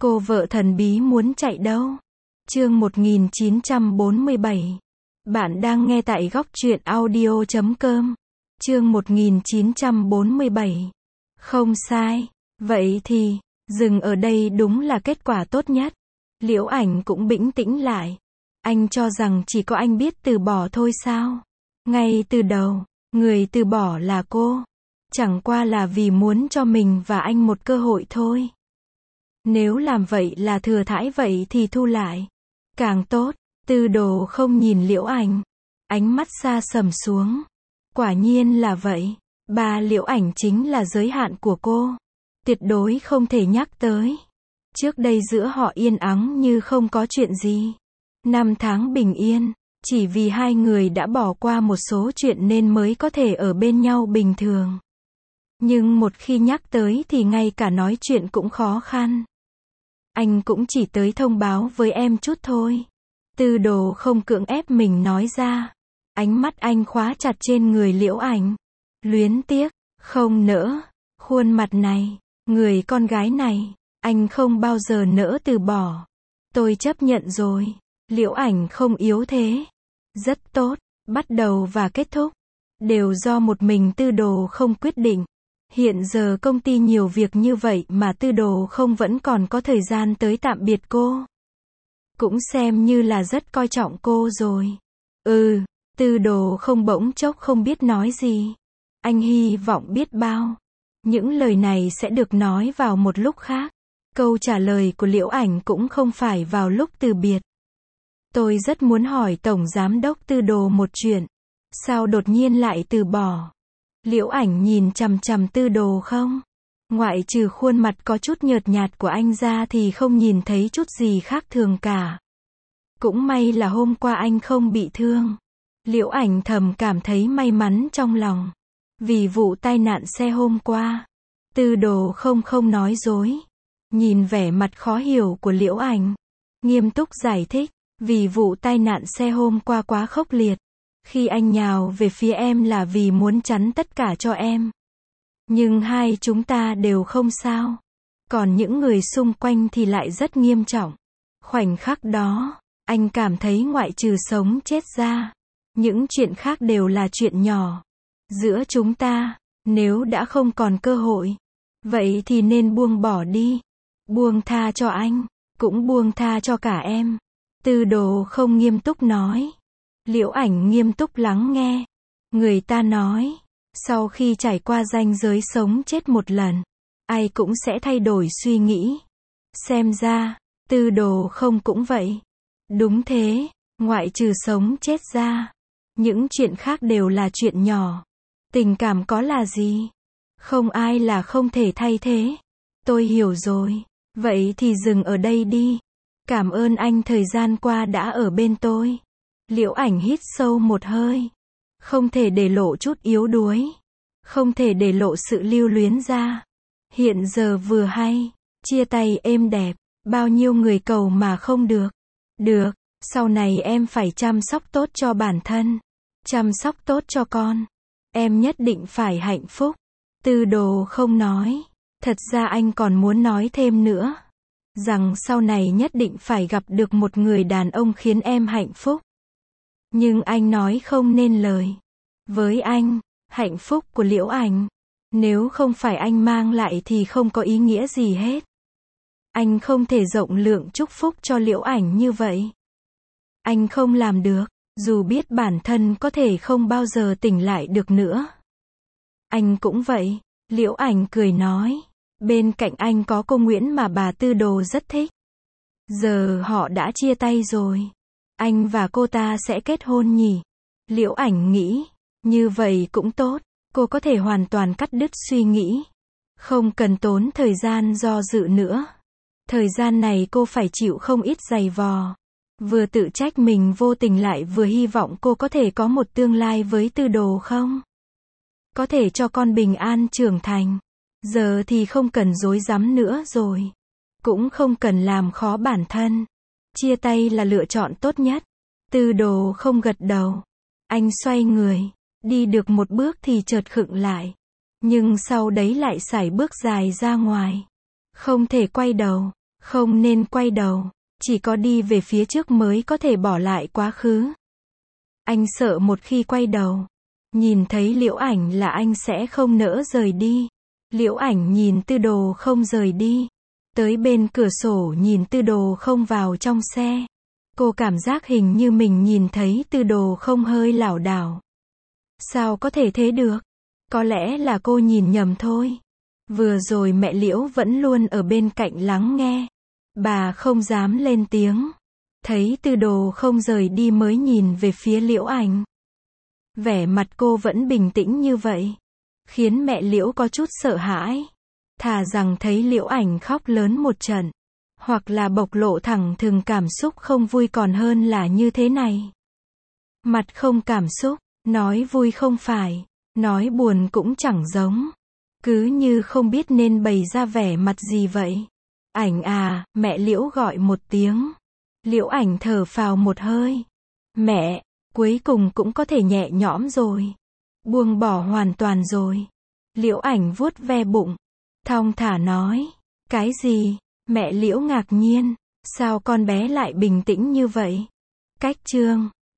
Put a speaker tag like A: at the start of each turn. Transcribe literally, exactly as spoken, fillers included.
A: Cô vợ thần bí muốn chạy đâu? Chương một nghìn chín trăm bốn mươi bảy. Bạn đang nghe tại góc truyện audio chấm com. Chương một nghìn chín trăm bốn mươi bảy. Không sai. Vậy thì, dừng ở đây đúng là kết quả tốt nhất. Liễu Ảnh cũng bĩnh tĩnh lại. Anh cho rằng chỉ có anh biết từ bỏ thôi sao? Ngay từ đầu, người từ bỏ là cô. Chẳng qua là vì muốn cho mình và anh một cơ hội thôi. Nếu làm vậy là thừa thãi vậy thì thu lại. Càng tốt. Tư Đồ không nhìn Liễu Ảnh. Ánh mắt xa sầm xuống. Quả nhiên là vậy. Ba Liễu Ảnh chính là giới hạn của cô. Tuyệt đối không thể nhắc tới. Trước đây giữa họ yên ắng như không có chuyện gì. Năm tháng bình yên. Chỉ vì hai người đã bỏ qua một số chuyện nên mới có thể ở bên nhau bình thường. Nhưng một khi nhắc tới thì ngay cả nói chuyện cũng khó khăn. Anh cũng chỉ tới thông báo với em chút thôi. Tư Đồ không cưỡng ép mình nói ra. Ánh mắt anh khóa chặt trên người Liễu Ảnh. Luyến tiếc, không nỡ. Khuôn mặt này, người con gái này, anh không bao giờ nỡ từ bỏ. Tôi chấp nhận rồi. Liễu Ảnh không yếu thế. Rất tốt. Bắt đầu và kết thúc đều do một mình Tư Đồ không quyết định. Hiện giờ công ty nhiều việc như vậy mà Tư Đồ không vẫn còn có thời gian tới tạm biệt cô. Cũng xem như là rất coi trọng cô rồi. Ừ, Tư Đồ không bỗng chốc không biết nói gì. Anh hy vọng biết bao. Những lời này sẽ được nói vào một lúc khác. Câu trả lời của Liễu Ảnh cũng không phải vào lúc từ biệt. Tôi rất muốn hỏi Tổng Giám đốc Tư Đồ một chuyện. Sao đột nhiên lại từ bỏ? Liễu Ảnh nhìn chằm chằm Tư Đồ không? Ngoại trừ khuôn mặt có chút nhợt nhạt của anh ra thì không nhìn thấy chút gì khác thường cả. Cũng may là hôm qua anh không bị thương. Liễu Ảnh thầm cảm thấy may mắn trong lòng. Vì vụ tai nạn xe hôm qua. Tư Đồ không không nói dối. Nhìn vẻ mặt khó hiểu của Liễu Ảnh. Nghiêm túc giải thích. Vì vụ tai nạn xe hôm qua quá khốc liệt. Khi anh nhào về phía em là vì muốn chắn tất cả cho em. Nhưng hai chúng ta đều không sao. Còn những người xung quanh thì lại rất nghiêm trọng. Khoảnh khắc đó, anh cảm thấy ngoại trừ sống chết ra, những chuyện khác đều là chuyện nhỏ. Giữa chúng ta, nếu đã không còn cơ hội, vậy thì nên buông bỏ đi. Buông tha cho anh, cũng buông tha cho cả em. Tư Đồ không nghiêm túc nói. Liễu Ảnh nghiêm túc lắng nghe. Người ta nói, sau khi trải qua ranh giới sống chết một lần, ai cũng sẽ thay đổi suy nghĩ. Xem ra, Tư Đồ không cũng vậy. Đúng thế, ngoại trừ sống chết ra, những chuyện khác đều là chuyện nhỏ. Tình cảm có là gì? Không ai là không thể thay thế. Tôi hiểu rồi. Vậy thì dừng ở đây đi. Cảm ơn anh thời gian qua đã ở bên tôi. Liễu Ảnh hít sâu một hơi. Không thể để lộ chút yếu đuối. Không thể để lộ sự lưu luyến ra. Hiện giờ vừa hay, chia tay êm đẹp. Bao nhiêu người cầu mà không được. Được, sau này em phải chăm sóc tốt cho bản thân. Chăm sóc tốt cho con. Em nhất định phải hạnh phúc. Tư Đồ không nói. Thật ra anh còn muốn nói thêm nữa. Rằng sau này nhất định phải gặp được một người đàn ông khiến em hạnh phúc. Nhưng anh nói không nên lời. Với anh, hạnh phúc của Liễu Ảnh, nếu không phải anh mang lại thì không có ý nghĩa gì hết. Anh không thể rộng lượng chúc phúc cho Liễu Ảnh như vậy. Anh không làm được, dù biết bản thân có thể không bao giờ tỉnh lại được nữa. Anh cũng vậy. Liễu Ảnh cười nói. Bên cạnh anh có cô Nguyễn mà bà Tư Đồ rất thích. Giờ họ đã chia tay rồi. Anh và cô ta sẽ kết hôn nhỉ? Liễu Ảnh nghĩ. Như vậy cũng tốt. Cô có thể hoàn toàn cắt đứt suy nghĩ. Không cần tốn thời gian do dự nữa. Thời gian này cô phải chịu không ít giày vò. Vừa tự trách mình vô tình lại vừa hy vọng cô có thể có một tương lai với Tư Đồ không? Có thể cho con bình an trưởng thành. Giờ thì không cần rối rắm nữa rồi. Cũng không cần làm khó bản thân. Chia tay là lựa chọn tốt nhất. Tư Đồ không gật đầu. Anh xoay người. Đi được một bước thì chợt khựng lại. Nhưng sau đấy lại sải bước dài ra ngoài. Không thể quay đầu. Không nên quay đầu, chỉ có đi về phía trước mới có thể bỏ lại quá khứ. Anh sợ một khi quay đầu, nhìn thấy Liễu Ảnh là anh sẽ không nỡ rời đi. Liễu Ảnh nhìn Tư Đồ không rời đi. Tới bên cửa sổ nhìn Tư Đồ không vào trong xe. Cô cảm giác hình như mình nhìn thấy Tư Đồ không hơi lảo đảo. Sao có thể thế được? Có lẽ là cô nhìn nhầm thôi. Vừa rồi mẹ Liễu vẫn luôn ở bên cạnh lắng nghe. Bà không dám lên tiếng. Thấy Tư Đồ không rời đi mới nhìn về phía Liễu Ảnh. Vẻ mặt cô vẫn bình tĩnh như vậy, khiến mẹ Liễu có chút sợ hãi. Thà rằng thấy Liễu Ảnh khóc lớn một trận, hoặc là bộc lộ thẳng thừng cảm xúc không vui còn hơn là như thế này. Mặt không cảm xúc, nói vui không phải, nói buồn cũng chẳng giống. Cứ như không biết nên bày ra vẻ mặt gì vậy. Ảnh à, mẹ Liễu gọi một tiếng. Liễu Ảnh thở phào một hơi. Mẹ, cuối cùng cũng có thể nhẹ nhõm rồi. Buông bỏ hoàn toàn rồi. Liễu Ảnh vuốt ve bụng, thong thả nói. Cái gì? Mẹ Liễu ngạc nhiên. Sao con bé lại bình tĩnh như vậy? Cách chương